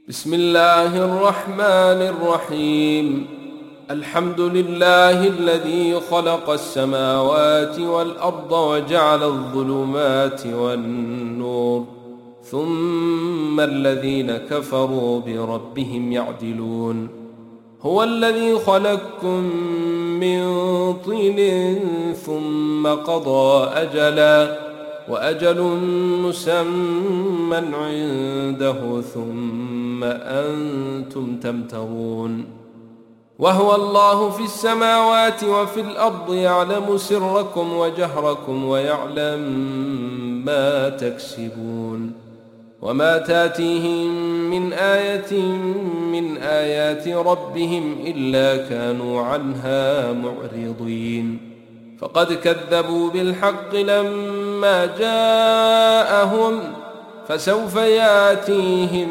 بسم الله الرحمن الرحيم. الحمد لله الذي خلق السماوات والأرض وجعل الظلمات والنور، ثم الذين كفروا بربهم يعدلون. هو الذي خلقكم من طين ثم قضى أجلا، وأجل مسمى عنده ثم أنتم تمترون. وهو الله في السماوات وفي الأرض، يعلم سركم وجهركم ويعلم ما تكسبون. وما تاتيهم من آية من آيات ربهم إلا كانوا عنها معرضين. فقد كذبوا بالحق لما جاءهم، فسوف ياتيهم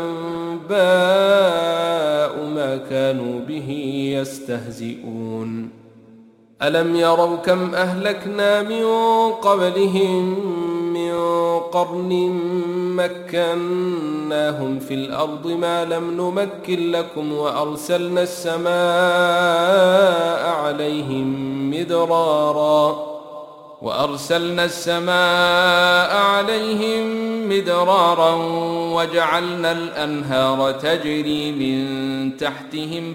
أنباء ما كانوا به يستهزئون. ألم يروا كم أهلكنا من قبلهم من قرن مكناهم في الأرض ما لم نمكن لكم، وأرسلنا السماء عليهم مدرارا وجعلنا الأنهار تجري من تحتهم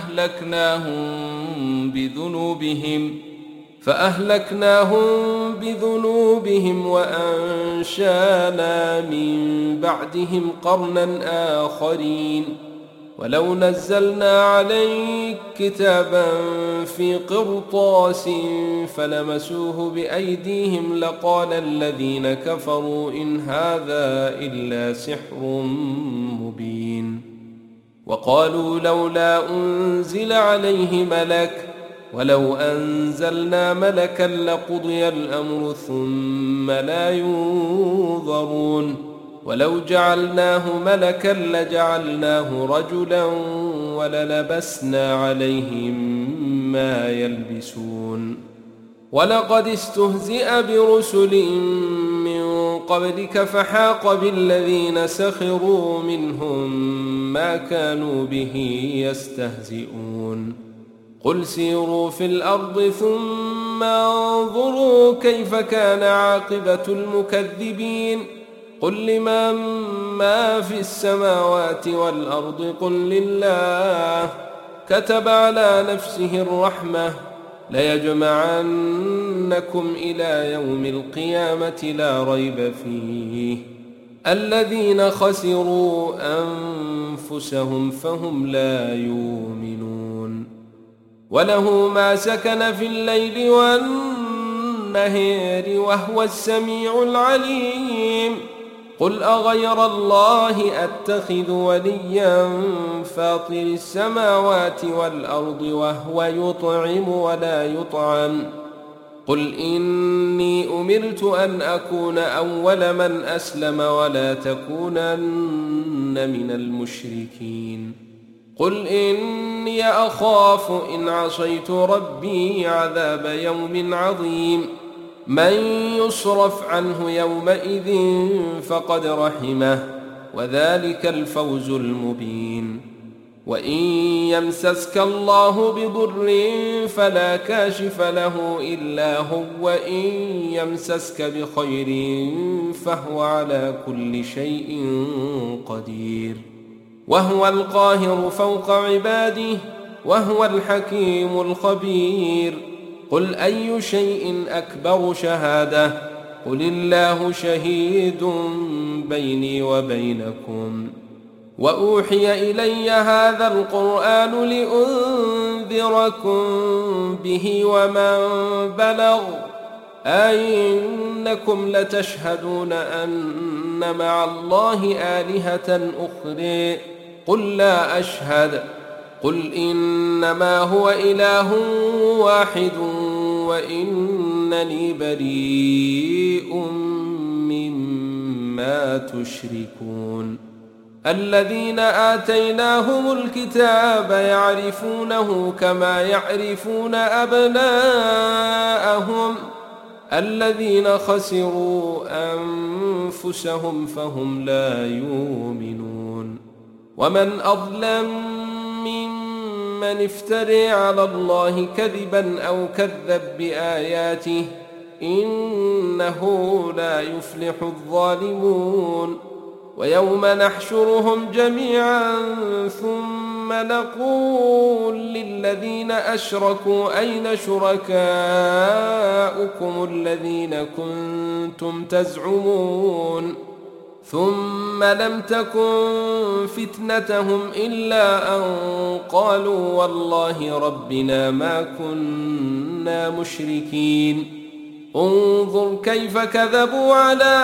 فأهلكناهم بذنوبهم وأنشأنا من بعدهم قرنا آخرين. ولو نزلنا عليك كتابا في قرطاس فلمسوه بأيديهم لقال الذين كفروا إن هذا إلا سحر مبين. وقالوا لولا أنزل عليه ملك، ولو أنزلنا ملكا لقضي الأمر ثم لا ينظرون. ولو جعلناه ملكا لجعلناه رجلا وللبسنا عليهم ما يلبسون. ولقد استهزئ برسل من قبلك فحاق بالذين سخروا منهم ما كانوا به يستهزئون. قل سيروا في الأرض ثم انظروا كيف كان عاقبة المكذبين. قل لمن ما في السماوات والأرض قل لله. كتب على نفسه الرحمة ليجمعنكم إلى يوم القيامة لا ريب فيه. الذين خسروا أنفسهم فهم لا يؤمنون. وله ما سكن في الليل والنهار وهو السميع العليم. قل أغير الله أتخذ وليا فاطر السماوات والأرض وهو يطعم ولا يطعم. قل إني أمرت أن أكون أول من أسلم ولا تكونن من المشركين. قل إني أخاف إن عصيت ربي عذاب يوم عظيم. من يصرف عنه يومئذ فقد رحمه وذلك الفوز المبين. وإن يمسسك الله بضر فلا كاشف له إلا هو، وإن يمسسك بخير فهو على كل شيء قدير. وهو القاهر فوق عباده وهو الحكيم الخبير. قل أي شيء أكبر شهادة؟ قل الله شهيد بيني وبينكم. وأوحي إلي هذا القرآن لأنذركم به ومن بلغ. أئنكم لتشهدون أن مع الله آلهة أخرى؟ قل لا أشهد. قل إنما هو إله واحد وإنني بريء مما تشركون. الذين آتيناهم الكتاب يعرفونه كما يعرفون أبناءهم. الذين خسروا أنفسهم فهم لا يؤمنون. ومن أظلم ممن افترى على الله كذبا أو كذب بآياته إنه لا يفلح الظالمون ويوم نحشرهم جميعا ثم نقول للذين أشركوا أين شركاؤكم الذين كنتم تزعمون ثم لم تكن فتنتهم إلا أن قالوا والله ربنا ما كنا مشركين انظر كيف كذبوا على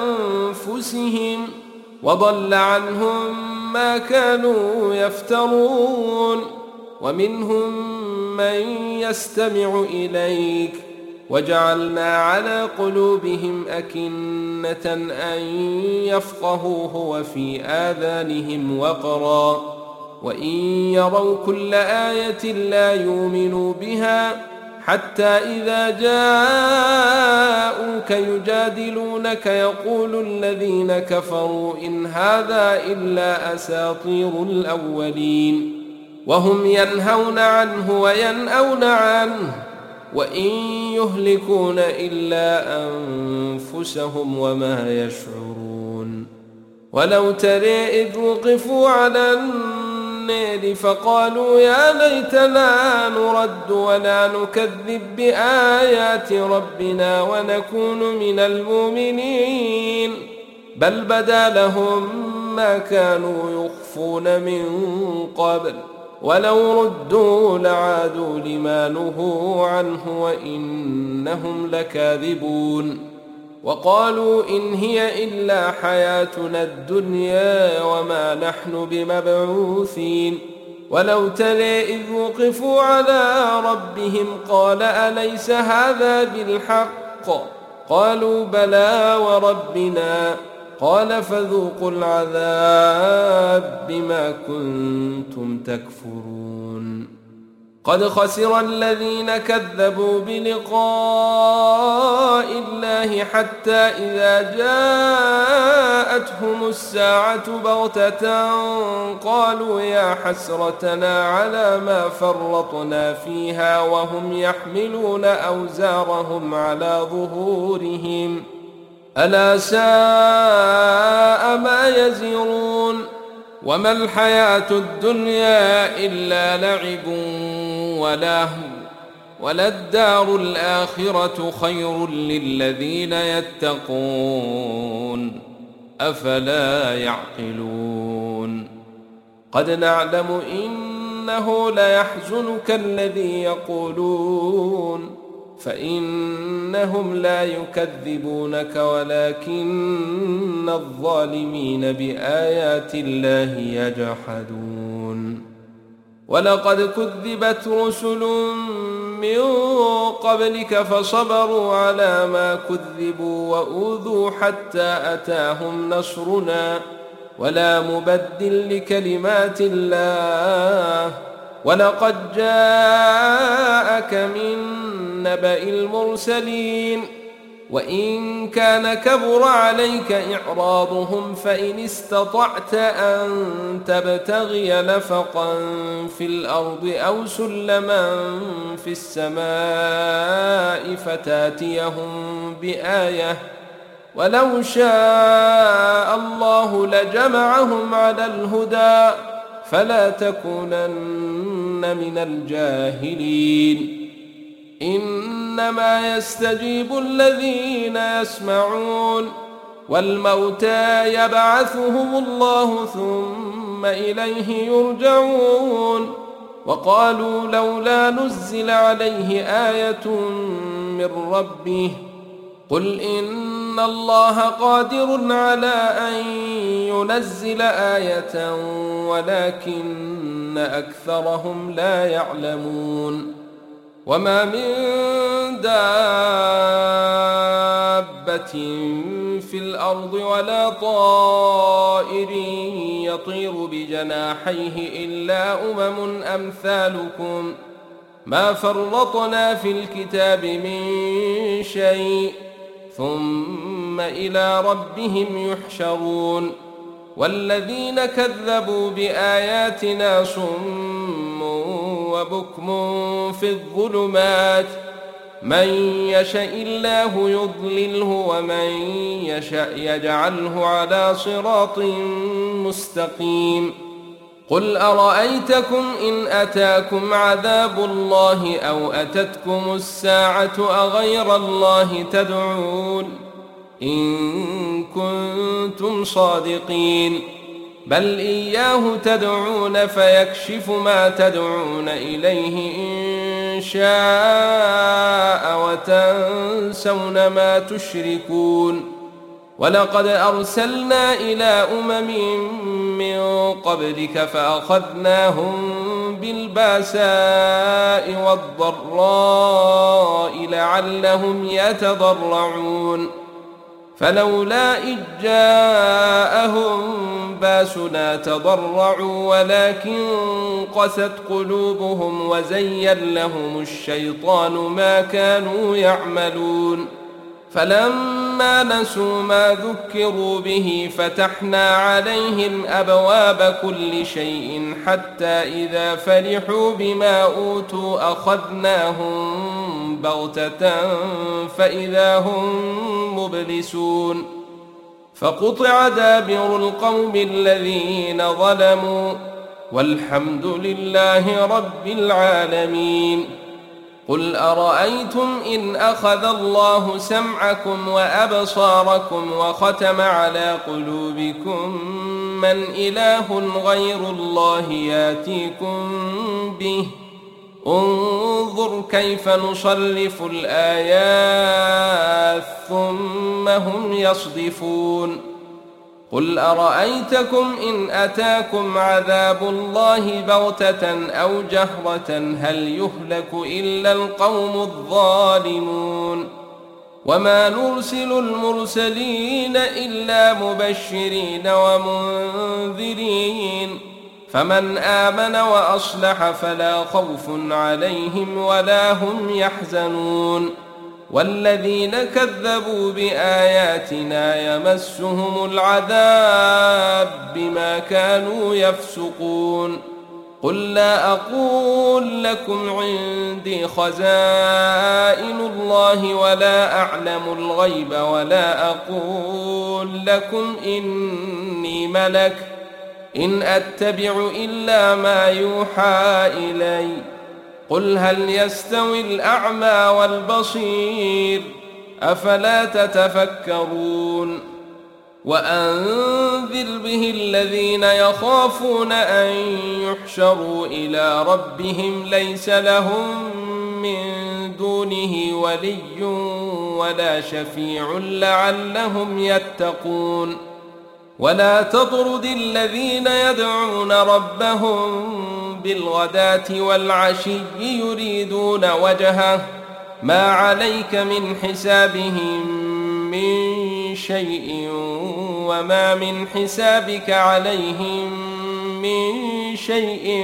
أنفسهم وضل عنهم ما كانوا يفترون ومنهم من يستمع إليك وجعلنا على قلوبهم أكنة أن يفقهوه وفي آذانهم وقرا وإن يروا كل آية لا يؤمنوا بها حتى إذا جاءوك يجادلونك يقول الذين كفروا إن هذا إلا أساطير الأولين وهم ينهون عنه وينأون عنه وإن يهلكون إلا أنفسهم وما يشعرون ولو ترى إذ وقفوا على النار فقالوا يا ليتنا نرد ولا نكذب بآيات ربنا ونكون من المؤمنين بل بدا لهم ما كانوا يخفون من قبل ولو ردوا لعادوا لما نهوا عنه وإنهم لكاذبون وقالوا إن هي إلا حياتنا الدنيا وما نحن بمبعوثين ولو ترى إذ وقفوا على ربهم قال أليس هذا بالحق قالوا بلى وربنا قال فذوقوا العذاب بما كنتم تكفرون قد خسر الذين كذبوا بلقاء الله حتى إذا جاءتهم الساعة بغتة قالوا يا حسرتنا على ما فرطنا فيها وهم يحملون أوزارهم على ظهورهم ألا ساء ما يزرون وما الحياة الدنيا إلا لعب ولهو وللدار الآخرة خير للذين يتقون أفلا يعقلون قد نعلم إنه ليحزنك الذي يقولون فإنهم لا يكذبونك ولكن الظالمين بآيات الله يجحدون ولقد كذبت رسل من قبلك فصبروا على ما كذبوا وأوذوا حتى أتاهم نصرنا ولا مبدل لكلمات الله ولقد جاءك من نبأ المرسلين وإن كان كبر عليك إعراضهم فإن استطعت أن تبتغي نفقا في الأرض أو سلما في السماء فتاتيهم بآية ولو شاء الله لجمعهم على الهدى فلا تكونن من الجاهلين إنما يستجيب الذين يسمعون والموتى يبعثهم الله ثم إليه يرجعون وقالوا لولا نزل عليه آية من ربه قل إن الله قادر على أن ينزل آية ولكن أكثرهم لا يعلمون وما من دابة في الأرض ولا طائر يطير بجناحيه إلا أمم أمثالكم ما فرطنا في الكتاب من شيء ثم إلى ربهم يحشرون والذين كذبوا بآياتنا صم وبكم في الظلمات من يشاء الله يضلله ومن يشاء يجعله على صراط مستقيم قل أرأيتكم إن أتاكم عذاب الله أو أتتكم الساعة أغير الله تدعون إن كنتم صادقين بل إياه تدعون فيكشف ما تدعون إليه إن شاء وتنسون ما تشركون ولقد أرسلنا إلى من قبلك فأخذناهم بالباساء والضراء لعلهم يتضرعون فلولا إذ جاءهم باسنا تضرعوا ولكن قست قلوبهم وزين لهم الشيطان ما كانوا يعملون فلما نسوا ما ذكروا به فتحنا عليهم أبواب كل شيء حتى إذا فرحوا بما أوتوا أخذناهم بغتة فإذا هم مبلسون فقطع دابر القوم الذين ظلموا والحمد لله رب العالمين قل أرأيتم إن أخذ الله سمعكم وأبصاركم وختم على قلوبكم من إله غير الله ياتيكم به انظر كيف نصرف الآيات ثم هم يصدفون قل أرأيتكم إن أتاكم عذاب الله بغتة أو جهرة هل يهلك إلا القوم الظالمون وما نرسل المرسلين إلا مبشرين ومنذرين فمن آمن وأصلح فلا خوف عليهم ولا هم يحزنون والذين كذبوا بآياتنا يمسهم العذاب بما كانوا يفسقون قل لا أقول لكم عندي خزائن الله ولا أعلم الغيب ولا أقول لكم إني ملك إن أتبع إلا ما يوحى إلي قل هل يستوي الأعمى والبصير أفلا تتفكرون وأنذر به الذين يخافون أن يحشروا إلى ربهم ليس لهم من دونه ولي ولا شفيع لعلهم يتقون ولا تطرد الذين يدعون ربهم بالغداة والعشي يريدون وجهه ما عليك من حسابهم من شيء وما من حسابك عليهم من شيء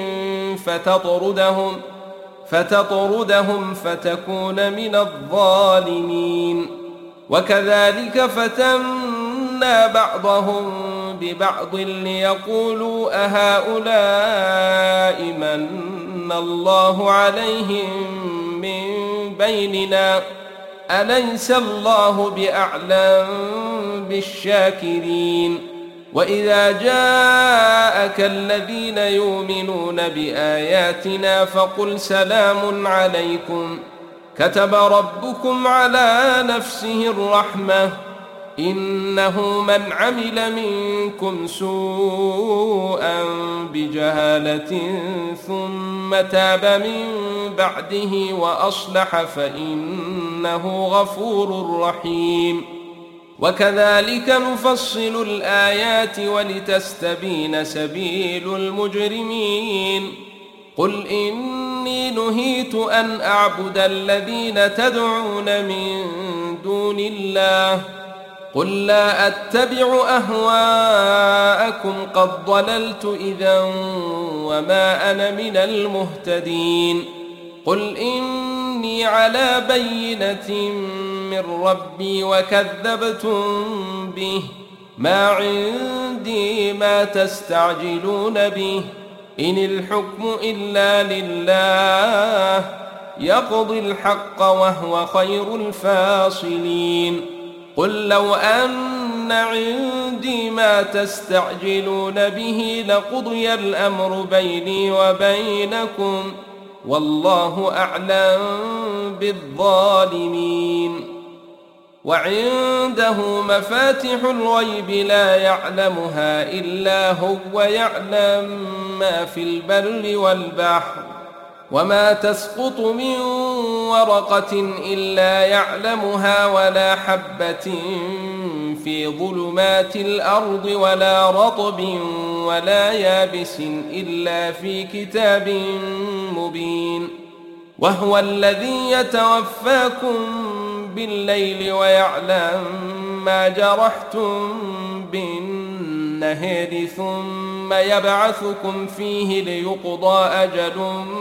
فتطردهم فتكون من الظالمين وكذلك فتنا بعضهم ببعض ليقولوا أهؤلاء من الله عليهم من بيننا أليس الله بأعلم بالشاكرين وإذا جاءك الذين يؤمنون بآياتنا فقل سلام عليكم كتب ربكم على نفسه الرحمة إنه من عمل منكم سوءا بجهالة ثم تاب من بعده وأصلح فإنه غفور رحيم وكذلك نفصل الآيات ولتستبين سبيل المجرمين قل إني نهيت أن أعبد الذين تدعون من دون الله قل لا أتبع أهواءكم قد ضللت إذا وما أنا من المهتدين قل إني على بينة من ربي وكذبتم به ما عندي ما تستعجلون به إن الحكم إلا لله يقضي الحق وهو خير الفاصلين قل لو أن عندي ما تستعجلون به لقضي الأمر بيني وبينكم والله أعلم بالظالمين وعنده مفاتح الغيب لا يعلمها إلا هو ويعلم ما في البر والبحر وما تسقط من ورقة إلا يعلمها ولا حبة في ظلمات الأرض ولا رطب ولا يابس إلا في كتاب مبين وهو الذي يتوفاكم بالليل ويعلم ما جرحتم بالنهار ثم يبعثكم فيه ليقضى أجل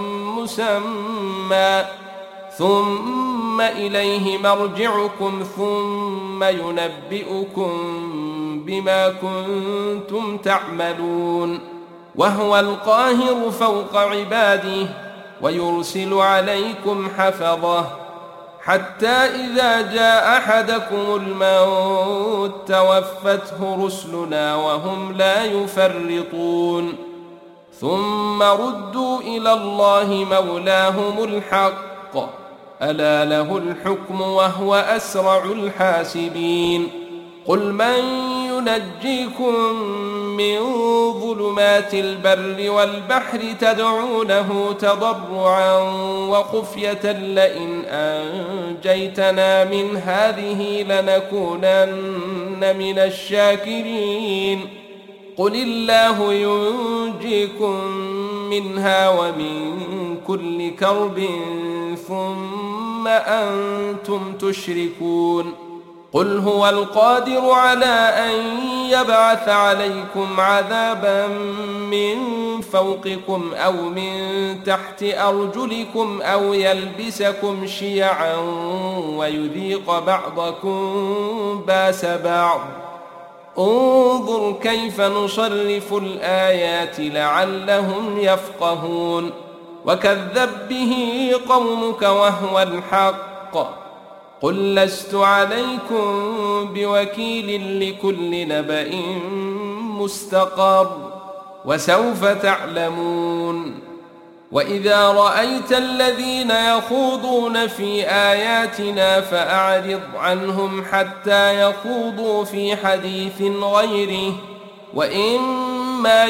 مسمى ثم إليه مرجعكم ثم ينبئكم بما كنتم تعملون وهو القاهر فوق عباده ويرسل عليكم حفظه حتى إذا جاء أحدكم الموت توفته رسلنا وهم لا يفرطون ثم ردوا إلى الله مولاهم الحق ألا له الحكم وهو أسرع الحاسبين قل من ينجيكم من ظلمات البر والبحر تدعونه تضرعا وخفية لئن أنجيتنا من هذه لنكونن من الشاكرين قل الله ينجيكم منها ومن كل كرب ثم أنتم تشركون قل هو القادر على أن يبعث عليكم عذابا من فوقكم أو من تحت أرجلكم أو يلبسكم شيعا ويذيق بعضكم باس بعض انظر كيف نصرف الآيات لعلهم يفقهون وكذب به قومك وهو الحق قل لست عليكم بوكيل لكل نبأ مستقر وسوف تعلمون وإذا رأيت الذين يخوضون في آياتنا فأعرض عنهم حتى يخوضوا في حديث غيره وإما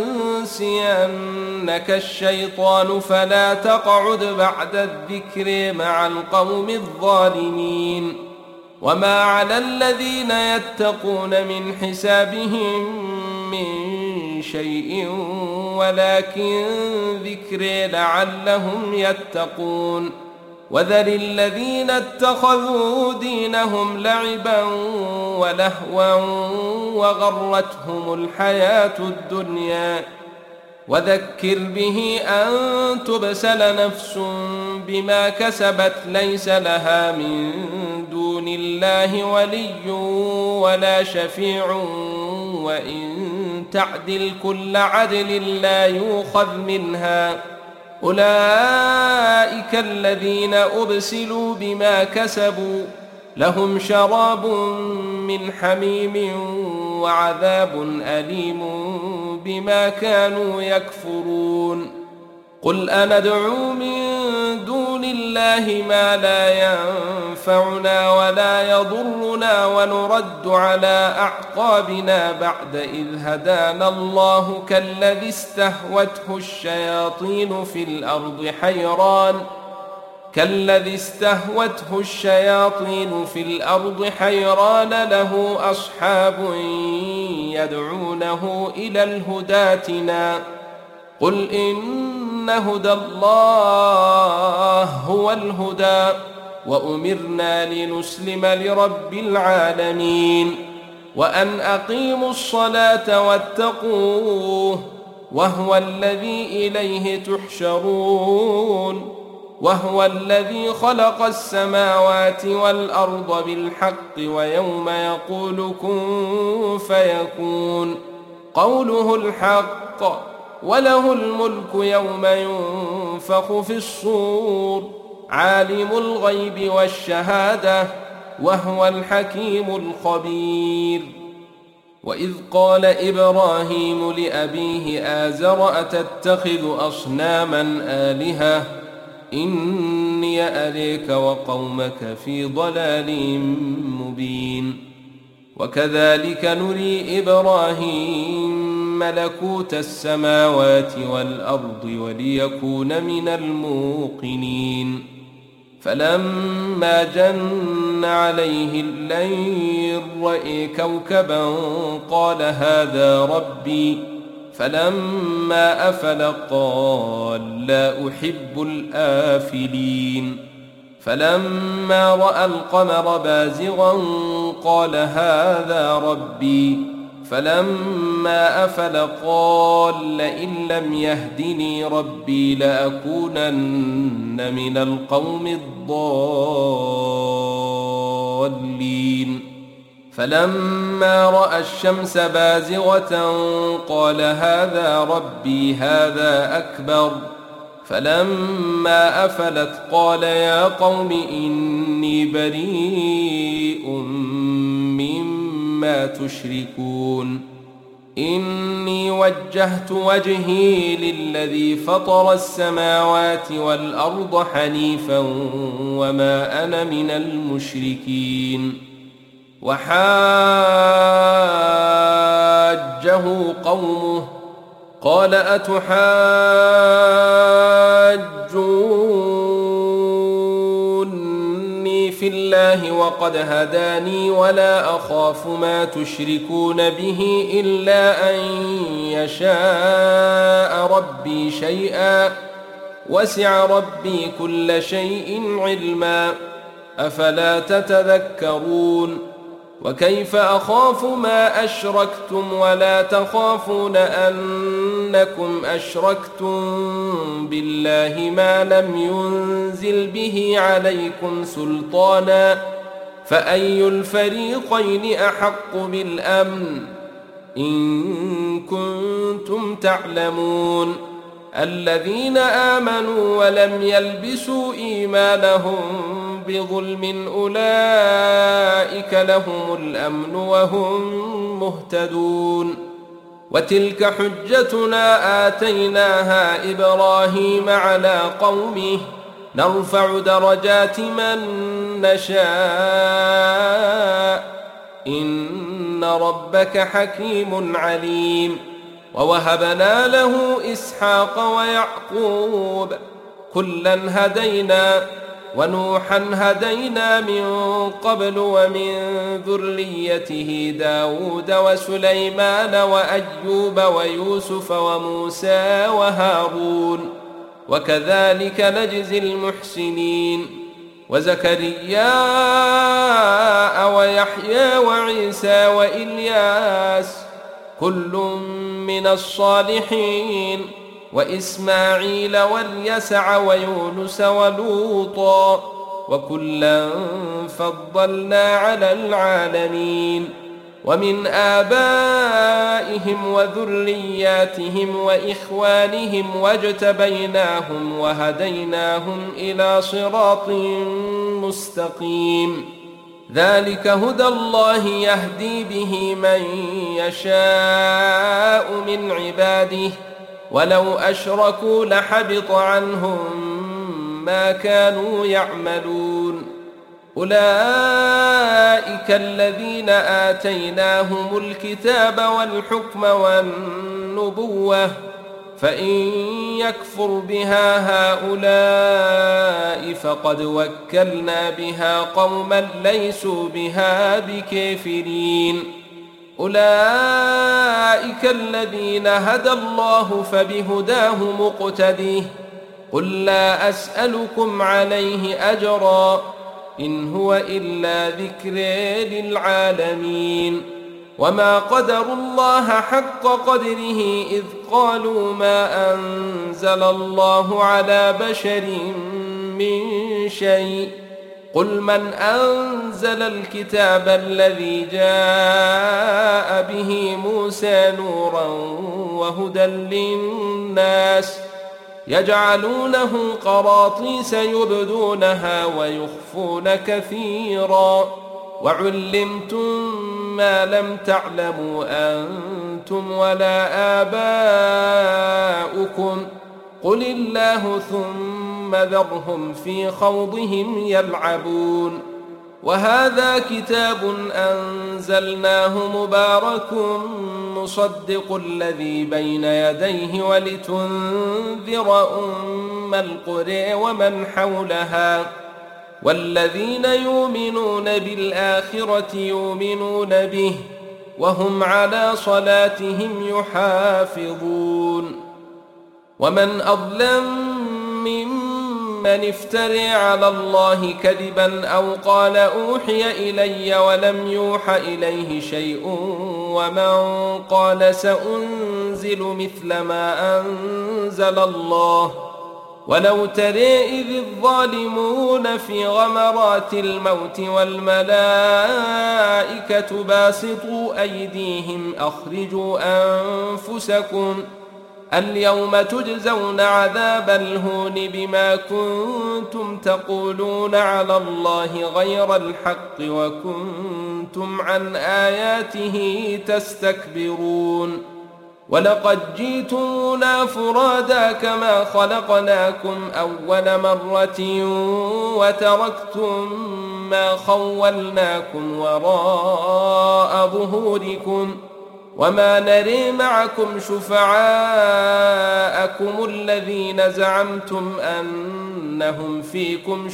ينسينك الشيطان فلا تقعد بعد الذكر مع القوم الظالمين وما على الذين يتقون من حسابهم من شيء ولكن ذكر لعلهم يتقون وذر الذين اتخذوا دينهم لعبا ولهوا وغرتهم الحياة الدنيا وذكر به أن تبسل نفس بما كسبت ليس لها من دون الله ولي ولا شفيع وإن تعدل كل عدل لا يؤخذ منها أولئك الذين أبسلوا بما كسبوا لهم شراب من حميم وعذاب أليم بما كانوا يكفرون قل أندعو من دون الله ما لا ينفعنا ولا يضرنا ونرد على أعقابنا بعد إذ هدانا الله كالذي استهوته الشياطين في الأرض حيران له أصحاب يدعونه إلى الهدى ائتنا قل إن هدى الله هو الهدى وأمرنا لنسلم لرب العالمين وأن أقيموا الصلاة واتقوه وهو الذي إليه تحشرون وهو الذي خلق السماوات والأرض بالحق ويوم يقول كن فيكون قوله الحق وله الملك يوم ينفخ في الصور عالم الغيب والشهادة وهو الحكيم الخبير. وإذ قال إبراهيم لأبيه آزر أتتخذ أصناما آلهة إني أريك وقومك في ضلال مبين. وكذلك نري إبراهيم ملكوت السماوات والأرض وليكون من الموقنين. فلما جن عليه الليل رأى كوكبا قال هذا ربي فلما أفل قال لا أحب الآفلين. فلما رأى القمر بازغا قال هذا ربي فلما أفل قال لئن لم يهدني ربي لأكونن من القوم الضالين. فلما رأى الشمس بازغة قال هذا ربي هذا أكبر فلما أفلت قال يا قوم إني بريء مما تشركون إني وجهت وجهي للذي فطر السماوات والأرض حنيفا وما أنا من المشركين. وحاجه قومه قال أتحاجوني في الله وقد هداني ولا أخاف ما تشركون به إلا أن يشاء ربي شيئا وسع ربي كل شيء علما أفلا تتذكرون. وكيف أخاف ما أشركتم ولا تخافون أنكم أشركتم بالله ما لم ينزل به عليكم سلطانا فأي الفريقين أحق بالأمن إن كنتم تعلمون. الذين آمنوا ولم يلبسوا إيمانهم بظلم أولئك لهم الأمن وهم مهتدون. وتلك حجتنا آتيناها إبراهيم على قومه نرفع درجات من نشاء إن ربك حكيم عليم. ووهبنا له إسحاق ويعقوب كلا هدينا ونوحا هدينا من قبل ومن ذريته داود وسليمان وأيوب ويوسف وموسى وهارون وكذلك نجزي المحسنين. وزكريا ويحيى وعيسى وإلياس كل من الصالحين وإسماعيل واليسع ويونس ولوطا وكلا فضلنا على العالمين. ومن آبائهم وذرياتهم وإخوانهم واجتبيناهم وهديناهم إلى صراط مستقيم. ذلك هدى الله يهدي به من يشاء من عباده ولو أشركوا لحبط عنهم ما كانوا يعملون. أولئك الذين آتيناهم الكتاب والحكم والنبوة فإن يكفر بها هؤلاء فقد وكلنا بها قوما ليسوا بها بكافرين. أولئك الذين هدى الله فبهداه مقتديه قل لا أسألكم عليه أجرا إن هو إلا ذكر للعالمين. وما قدروا الله حق قدره إذ قالوا ما أنزل الله على بشر من شيء قل من أنزل الكتاب الذي جاء به موسى نورا وهدى للناس يجعلونه قراطيس يبدونها ويخفون كثيرا وعلمتم ما لم تعلموا أنتم ولا آباؤكم قل الله ثم ذرهم في خوضهم يلعبون وهذا كتاب أنزلناه مبارك مصدق الذي بين يديه ولتنذر أم القرى ومن حولها والذين يؤمنون بالآخرة يؤمنون به وهم على صلاتهم يحافظون ومن أظلم ممن افترى على الله كذبا أو قال أوحي إلي ولم يوح إليه شيء ومن قال سأنزل مثل ما أنزل الله ولو ترى إذ الظالمون في غمرات الموت والملائكة باسطوا أيديهم أخرجوا أنفسكم اليوم تجزون عذاب الهون بما كنتم تقولون على الله غير الحق وكنتم عن آياته تستكبرون ولقد جئتمونا فرادا كما خلقناكم أول مرة وتركتم ما خولناكم وراء ظهوركم وما نري معكم شفعاءكم الذين زعمتم أنهم فيكم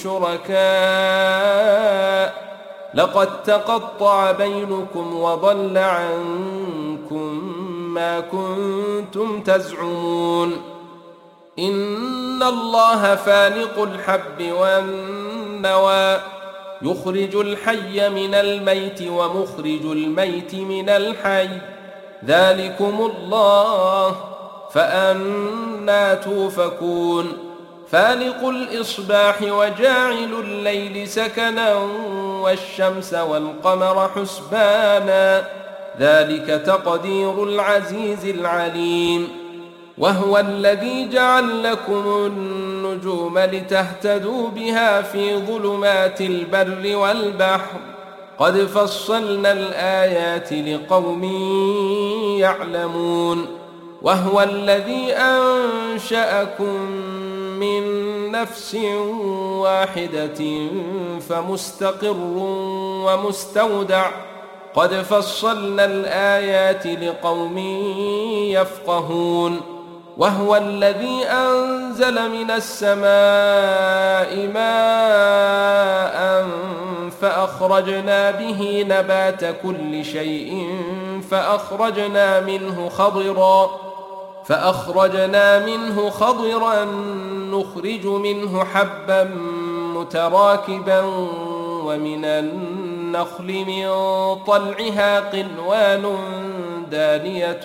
شركاء لقد تقطع بينكم وضل عنكم ما كنتم تزعمون إن الله فالق الحب والنوى يخرج الحي من الميت ومخرج الميت من الحي ذلكم الله فأنى توفكون فالق الإصباح وجاعل الليل سكنا والشمس والقمر حسبانا ذلك تقدير العزيز العليم وهو الذي جعل لكم النجوم لتهتدوا بها في ظلمات البر والبحر قد فصلنا الآيات لقوم يعلمون وهو الذي أنشأكم من نفس واحدة فمستقر ومستودع قد فصلنا الآيات لقوم يفقهون وهو الذي أنزل من السماء ماء فأخرجنا به نبات كل شيء فأخرجنا منه خضرا نخرج منه حبا متراكبا ومن النخل من طلعها قنوان دانية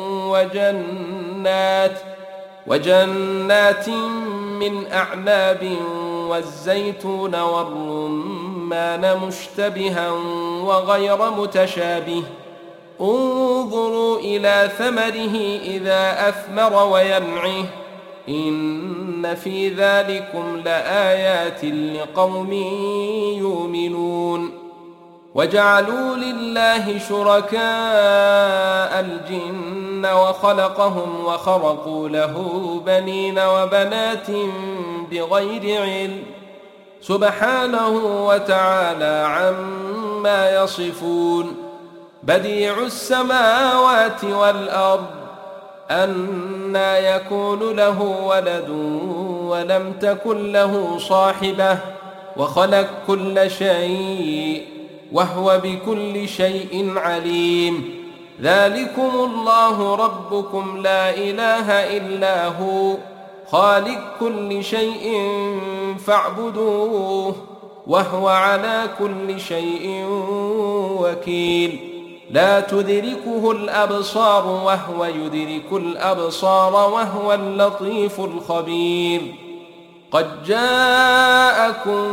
وجنات من أعناب والزيتون والرمان مشتبها وغير متشابه انظروا إلى ثمره إذا أثمر وينعه إن في ذلكم لآيات لقوم يؤمنون وجعلوا لله شركاء الجن وخلقهم وخرقوا له بنين وبنات بغير علم سبحانه وتعالى عما يصفون بديع السماوات والأرض أنى يكون له ولد ولم تكن له صاحبة وخلق كل شيء وهو بكل شيء عليم ذلكم الله ربكم لا إله إلا هو خالق كل شيء فاعبدوه وهو على كل شيء وكيل لا تدركه الأبصار وهو يدرك الأبصار وهو اللطيف الخبير قد جاءكم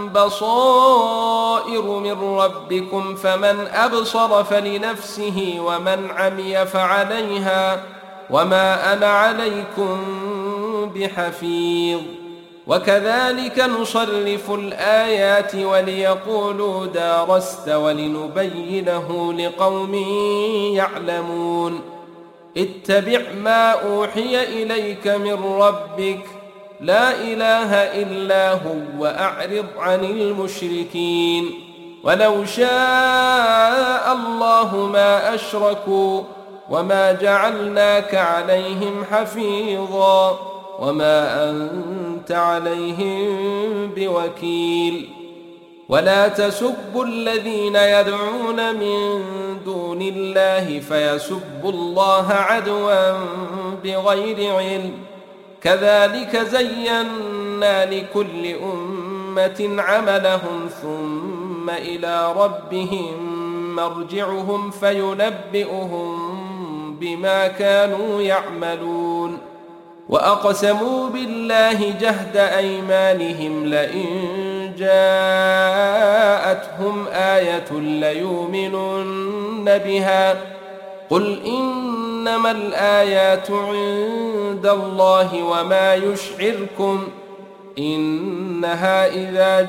بصائر من ربكم فمن أبصر فلنفسه ومن عمي فعليها وما أنا عليكم بحفيظ وكذلك نصرف الآيات وليقولوا درست ولنبينه لقوم يعلمون اتبع ما أوحي إليك من ربك لا إله إلا هو وأعرض عن المشركين ولو شاء الله ما أشركوا وما جعلناك عليهم حفيظا وما أنت عليهم بوكيل ولا تسبوا الذين يدعون من دون الله فيسبوا الله عدوا بغير علم كذلك زينا لكل أمة عملهم ثم إلى ربهم مرجعهم فينبئهم بما كانوا يعملون وأقسموا بالله جهد أيمانهم لئن جاءتهم آية ليؤمنن بها قل إنما الآيات عند الله وما يشعركم إنها إذا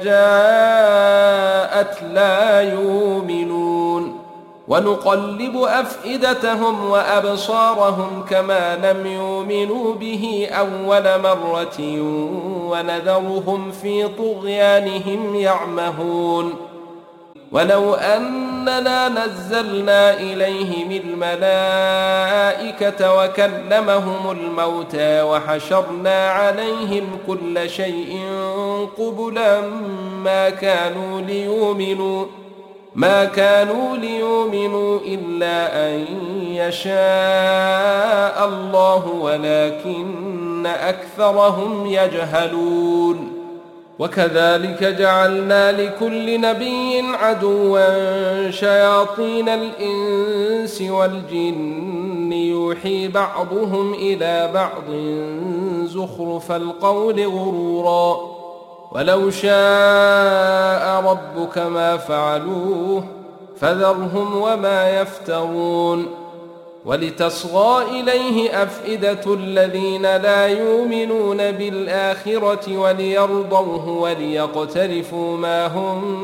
جاءت لا يؤمنون ونقلب أفئدتهم وأبصارهم كما لم يؤمنوا به أول مرة ونذرهم في طغيانهم يعمهون ولو أننا نزلنا إليهم الملائكة وكلمهم الموتى وحشرنا عليهم كل شيء قبلا ما كانوا ليؤمنوا إلا أن يشاء الله ولكن أكثرهم يجهلون وكذلك جعلنا لكل نبي عدوا شياطين الإنس والجن يوحي بعضهم إلى بعض زخرف القول غرورا ولو شاء ربك ما فعلوه فذرهم وما يفترون ولتصغى إليه أفئدة الذين لا يؤمنون بالآخرة وليرضوه وليقترفوا ما هم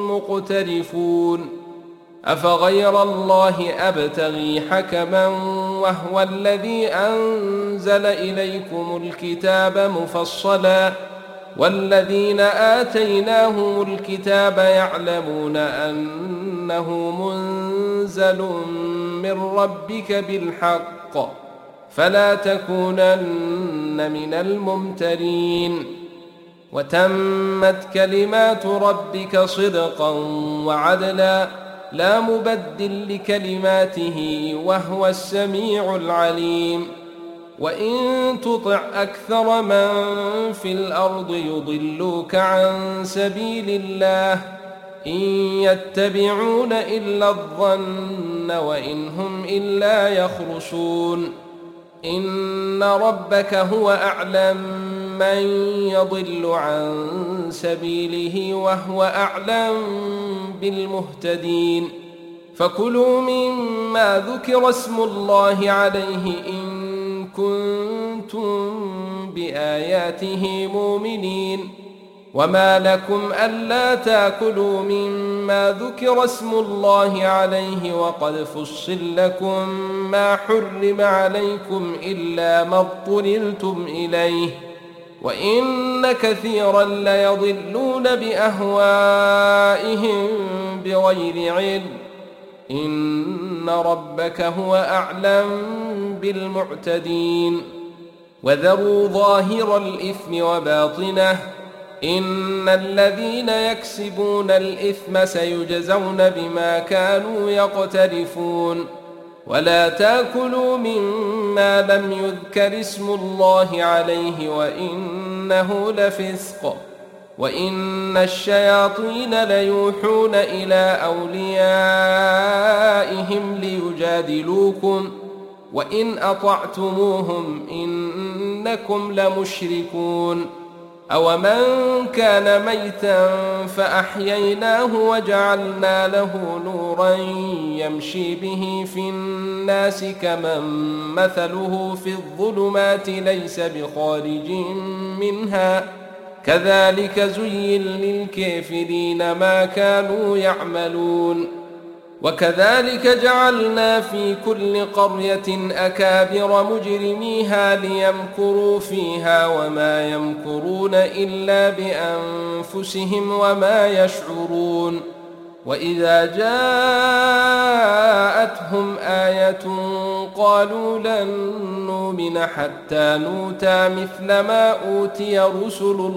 مقترفون أفغير الله أبتغي حكما وهو الذي أنزل إليكم الكتاب مفصلا والذين آتيناهم الكتاب يعلمون أنه منزل من ربك بالحق فلا تكونن من الممترين وتمت كلمات ربك صدقا وعدلا لا مبدل لكلماته وهو السميع العليم وإن تطع أكثر من في الأرض يضلوك عن سبيل الله إن يتبعون إلا الظن وإن هم إلا يخرصون إن ربك هو أعلم من يضل عن سبيله وهو أعلم بالمهتدين فكلوا مما ذكر اسم الله عليه إن كنتم بآياته مؤمنين وما لكم ألا تأكلوا مما ذكر اسم الله عليه وقد فصل لكم ما حرم عليكم إلا ما اضطررتم إليه وإن كثيرا ليضلون بأهوائهم بغير علم إن ربك هو أعلم بالمعتدين وذروا ظاهر الإثم وباطنه إن الذين يكسبون الإثم سيجزون بما كانوا يقترفون ولا تأكلوا مما لم يذكر اسم الله عليه وإنه لفسق وإن الشياطين ليوحون إلى أوليائهم ليجادلوكم وإن أطعتموهم إنكم لمشركون أومن كان ميتا فأحييناه وجعلنا له نورا يمشي به في الناس كمن مثله في الظلمات ليس بخارج منها كذلك زين للكافرين ما كانوا يعملون وكذلك جعلنا في كل قرية أكابر مجرميها ليمكروا فيها وما يمكرون إلا بأنفسهم وما يشعرون وإذا جاءتهم آية قالوا لن نؤمن حتى نؤتى مثل ما أوتي رسل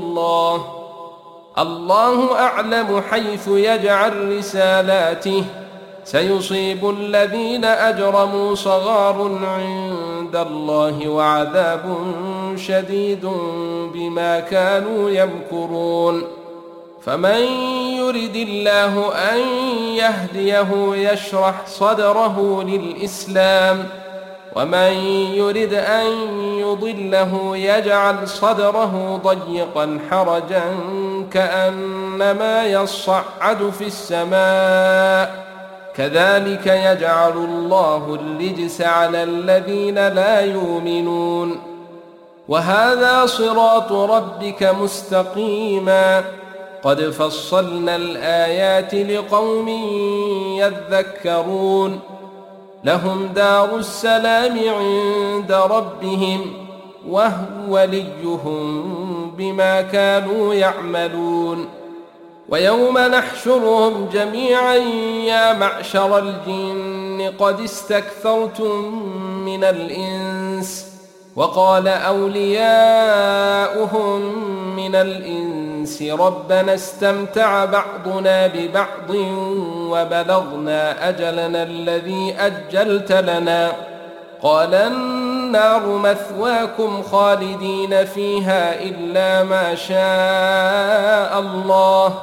الله أعلم حيث يجعل رسالاته سيصيب الذين أجرموا صغار عند الله وعذاب شديد بما كانوا يمكرون فمن يرد الله أن يهديه يشرح صدره للإسلام ومن يرد أن يضله يجعل صدره ضيقا حرجا كأنما يصعد في السماء كذلك يجعل الله الرجس على الذين لا يؤمنون وهذا صراط ربك مستقيما قد فصلنا الآيات لقوم يذكرون لهم دار السلام عند ربهم وهو وليهم بما كانوا يعملون ويوم نحشرهم جميعا يا معشر الجن قد استكثرتم من الإنس وقال أولياؤهم من الإنس ربنا استمتع بعضنا ببعض وبلغنا أجلنا الذي أجلت لنا قال النار مثواكم خالدين فيها إلا ما شاء الله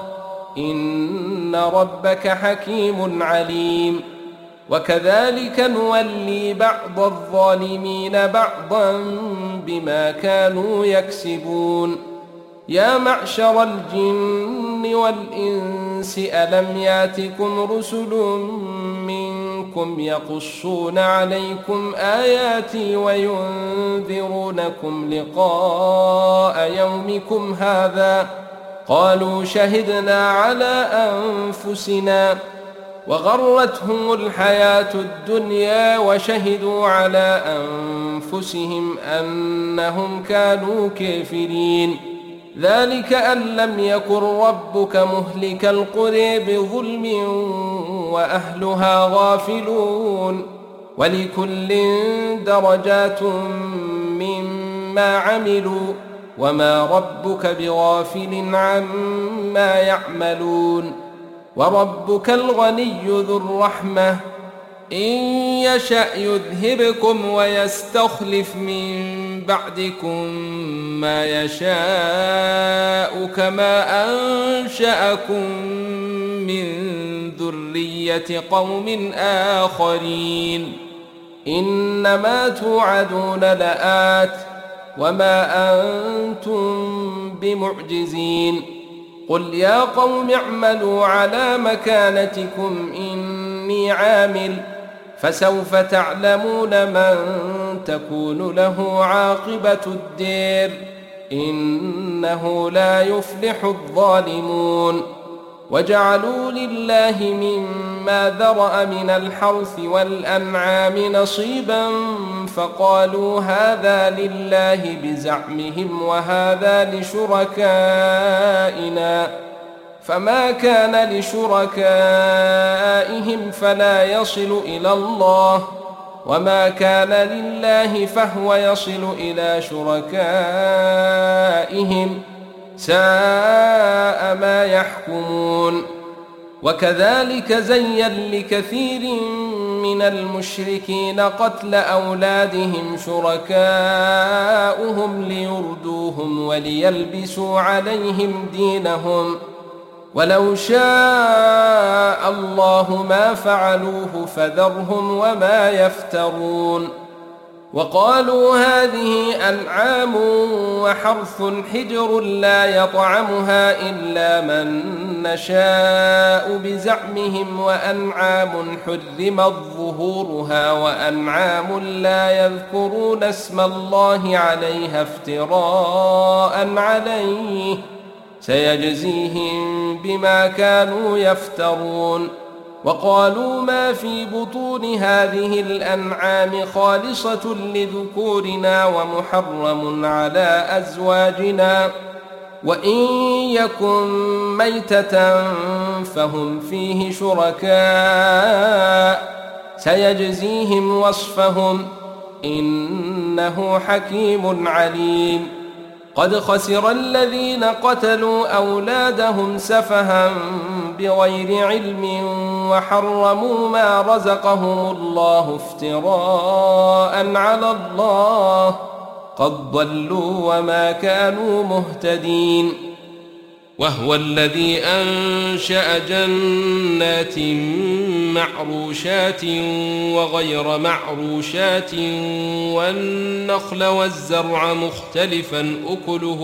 إن ربك حكيم عليم وكذلك نولي بعض الظالمين بعضا بما كانوا يكسبون يا معشر الجن والإنس ألم ياتكم رسل منكم يقصون عليكم آياتي وينذرونكم لقاء يومكم هذا قالوا شهدنا على أنفسنا وغرتهم الحياة الدنيا وشهدوا على أنفسهم أنهم كانوا كافرين ذلك أن لم يكن ربك مهلك القرى بظلم وأهلها غافلون ولكل درجات مما عملوا وما ربك بغافل عما يعملون وربك الغني ذو الرحمة إن يشأ يذهبكم ويستخلف من بعدكم ما يشاء كما أنشأكم من ذرية قوم آخرين إنما توعدون لآت وما أنتم بمعجزين قل يا قوم اعملوا على مكانتكم إني عامل فسوف تعلمون من تكون له عاقبة الدير إنه لا يفلح الظالمون وجعلوا لله مما ذرأ من الحرث والأنعام نصيبا فقالوا هذا لله بزعمهم وهذا لشركائنا فما كان لشركائهم فلا يصل إلى الله وما كان لله فهو يصل إلى شركائهم ساء ما يحكمون وكذلك زين لكثير من المشركين قتل أولادهم شركاؤهم ليردوهم وليلبسوا عليهم دينهم ولو شاء الله ما فعلوه فذرهم وما يفترون وقالوا هذه أنعام وحرث حجر لا يطعمها إلا من نشاء بزعمهم وأنعام حرمت ظهورها وأنعام لا يذكرون اسم الله عليها افتراء عليه سيجزيهم بما كانوا يفترون. وقالوا ما في بطون هذه الأنعام خالصة لذكورنا ومحرم على أزواجنا وإن يكن ميتة فهم فيه شركاء سيجزيهم وصفهم إنه حكيم عليم. قد خسر الذين قتلوا أولادهم سفها بغير علم وحرموا ما رزقهم الله افتراء على الله قد ضلوا وما كانوا مهتدين. وهو الذي أنشأ جنات معروشات وغير معروشات والنخل والزرع مختلفا أكله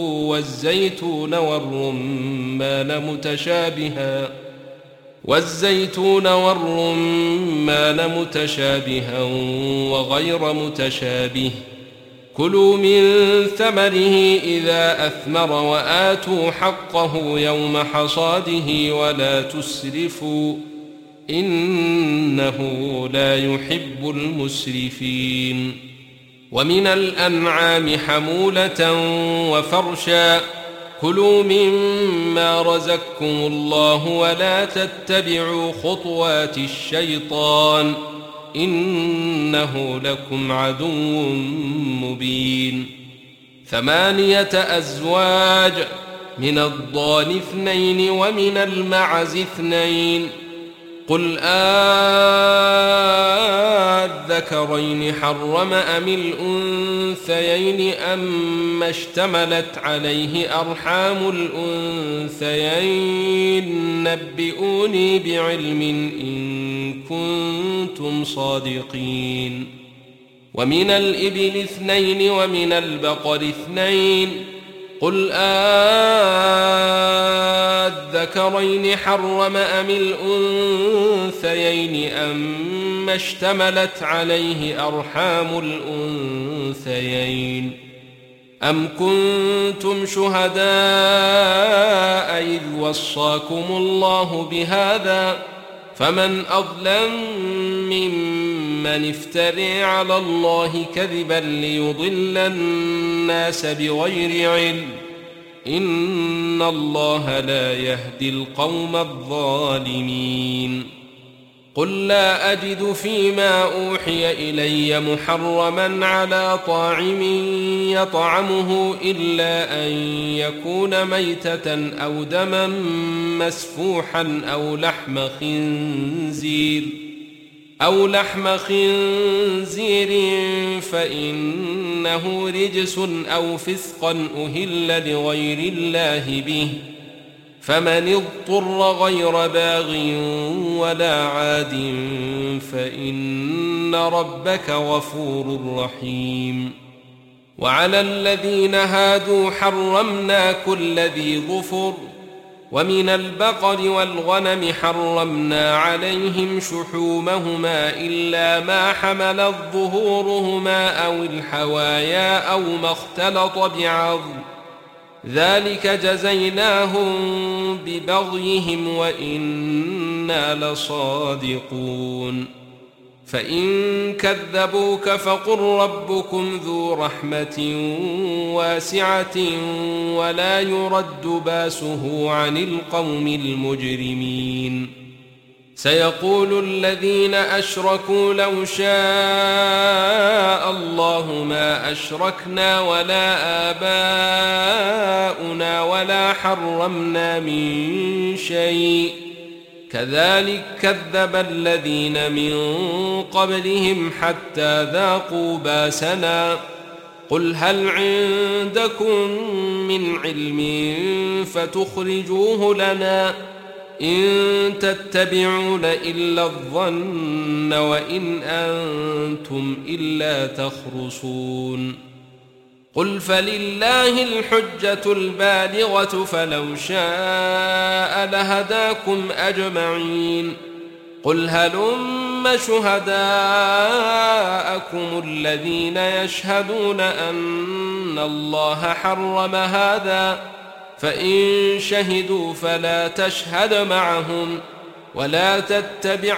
والزيتون والرمان متشابها وغير متشابه كلوا من ثمره إذا أثمر وآتوا حقه يوم حصاده ولا تسرفوا إنه لا يحب المسرفين. ومن الأنعام حمولة وفرشا كلوا مما رزقكم الله ولا تتبعوا خطوات الشيطان إنه لكم عدو مبين. 8 أزواج من الضأن 2 ومن المعز 2 قل الذكرين حرم أم الأنثيين أما اشتملت عليه أرحام الأنثيين نبئوني بعلم إن كنتم صادقين. ومن الإبل 2 ومن البقر 2 قل الذكرين حرم أم الأنثيين أما اشتملت عليه أرحام الأنثيين أم كنتم شهداء إذ وصاكم الله بهذا فمن أظلم ممن افترى على الله كذبا ليضل الناس بغير علم إن الله لا يهدي القوم الظالمين. قل لا أجد فيما أوحي إلي محرما على طاعم يطعمه إلا أن يكون ميتة أو دما مسفوحا أو لحم خنزير فإنه رجس أو فسقا أهل لغير الله به فمن اضطر غير باغ ولا عاد فإن ربك غفور رحيم. وعلى الذين هادوا حرمنا كل ذي ظفر ومن البقر والغنم حرمنا عليهم شحومهما إلا ما حملت ظهورهما أو الحوايا أو ما اختلط بعظم ذلك جزيناهم ببغيهم وإنا لصادقون. فإن كذبوك فقل ربكم ذو رحمة واسعة ولا يرد باسه عن القوم المجرمين. سيقول الذين أشركوا لو شاء الله ما أشركنا ولا آباؤنا ولا حرمنا من شيء كذلك كذب الذين من قبلهم حتى ذاقوا باسنا قل هل عندكم من علم فتخرجوه لنا إن تتبعون إلا الظن وإن أنتم إلا تخرصون قل فلله الحجة البالغة فلو شاء لهداكم أجمعين قل هلم شهداءكم الذين يشهدون أن الله حرم هذا فإن شهدوا فلا تشهد معهم ولا تتبع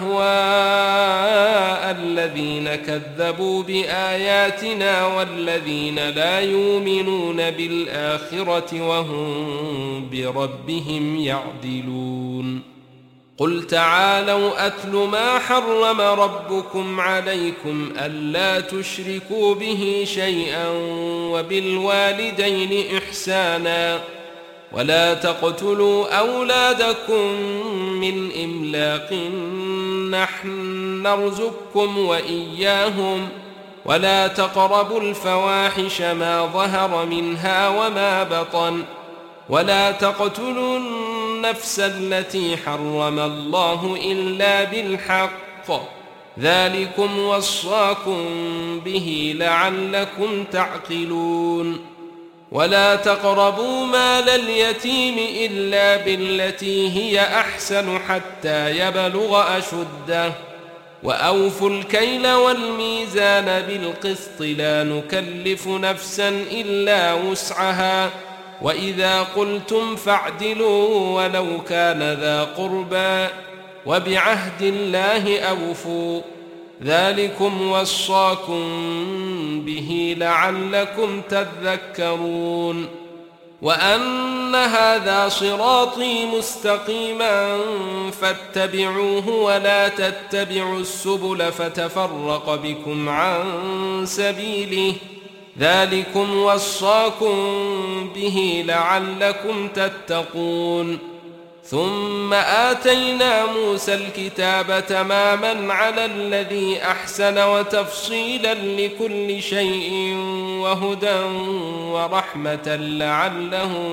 أهواء الذين كذبوا بآياتنا والذين لا يؤمنون بالآخرة وهم بربهم يعدلون قل تعالوا أتل ما حرم ربكم عليكم ألا تشركوا به شيئا وبالوالدين إحسانا ولا تقتلوا أولادكم من إملاق نحن نرزقكم وإياهم ولا تقربوا الفواحش ما ظهر منها وما بطن ولا تقتلوا النفس التي حرم الله إلا بالحق ذلكم وصاكم به لعلكم تعقلون ولا تقربوا مال اليتيم إلا بالتي هي أحسن حتى يبلغ أشده وأوفوا الكيل والميزان بالقسط لا نكلف نفسا إلا وسعها وإذا قلتم فاعدلوا ولو كان ذا قربى وبعهد الله أوفوا ذلكم وصاكم به لعلكم تذكرون وأن هذا صراطي مستقيما فاتبعوه ولا تتبعوا السبل فتفرق بكم عن سبيله ذلكم وصاكم به لعلكم تتقون ثم آتينا موسى الكتاب تماما على الذي أحسن وتفصيلا لكل شيء وهدى ورحمة لعلهم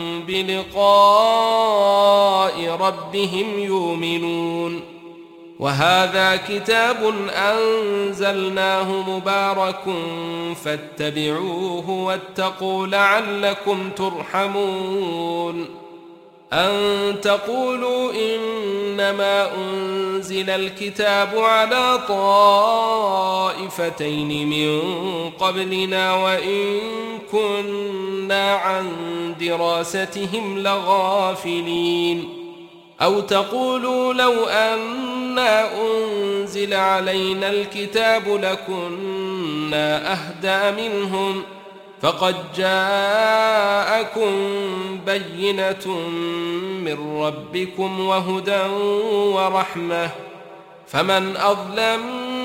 بلقاء ربهم يؤمنون وهذا كتاب أنزلناه مبارك فاتبعوه واتقوا لعلكم ترحمون أن تقولوا إنما أنزل الكتاب على طائفتين من قبلنا وإن كنا عن دراستهم لغافلين أو تقولوا لو أنا أنزل علينا الكتاب لكنا أهدى منهم فقد جاءكم بينة من ربكم وهدى ورحمة فمن أظلم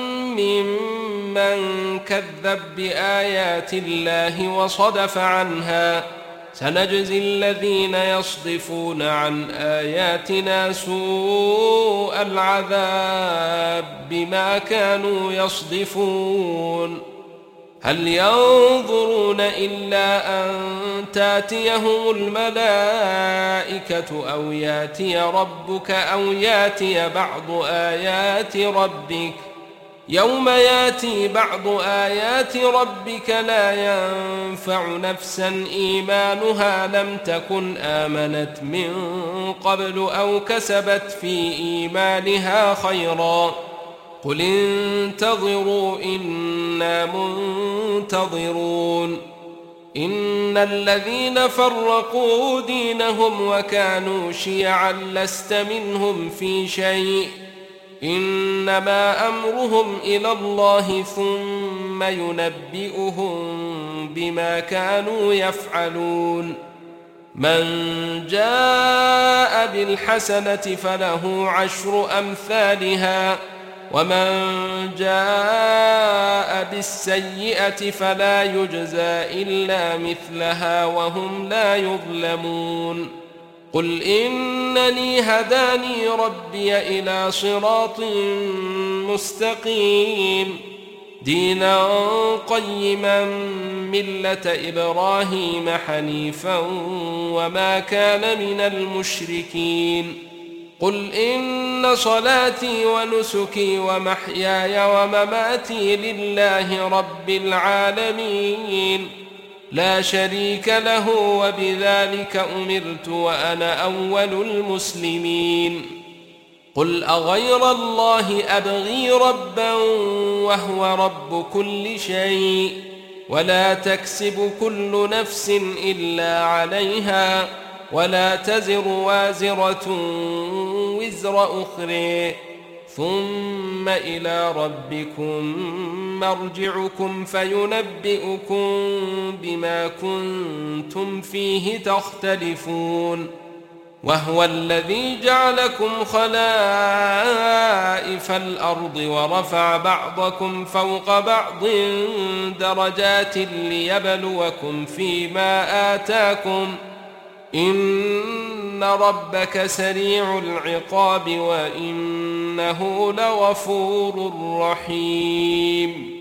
ممن كذب بآيات الله وصدف عنها سنجزي الذين يصدفون عن آياتنا سوء العذاب بما كانوا يصدفون هل ينظرون إلا أن تاتيهم الملائكة أو ياتي ربك أو ياتي بعض آيات ربك يوم ياتي بعض آيات ربك لا ينفع نفسا إيمانها لم تكن آمنت من قبل أو كسبت في إيمانها خيرا قل انتظروا إنا منتظرون إن الذين فرقوا دينهم وكانوا شيعا لست منهم في شيء إنما أمرهم إلى الله ثم ينبئهم بما كانوا يفعلون من جاء بالحسنة فله عشر أمثالها ومن جاء بالسيئة فلا يجزى إلا مثلها وهم لا يظلمون قل إنني هداني ربي إلى صراط مستقيم دينا قيما ملة إبراهيم حنيفا وما كان من المشركين قل إن صلاتي ونسكي ومحياي ومماتي لله رب العالمين لا شريك له وبذلك أمرت وأنا أول المسلمين قل أغير الله أبغي ربا وهو رب كل شيء ولا تكسب كل نفس إلا عليها ولا تزر وازرة وزر أخرى ثم إلى ربكم مرجعكم فينبئكم بما كنتم فيه تختلفون وهو الذي جعلكم خلائف الأرض ورفع بعضكم فوق بعض درجات ليبلوكم فيما آتاكم إن ربك سريع العقاب وإنه لغفور رحيم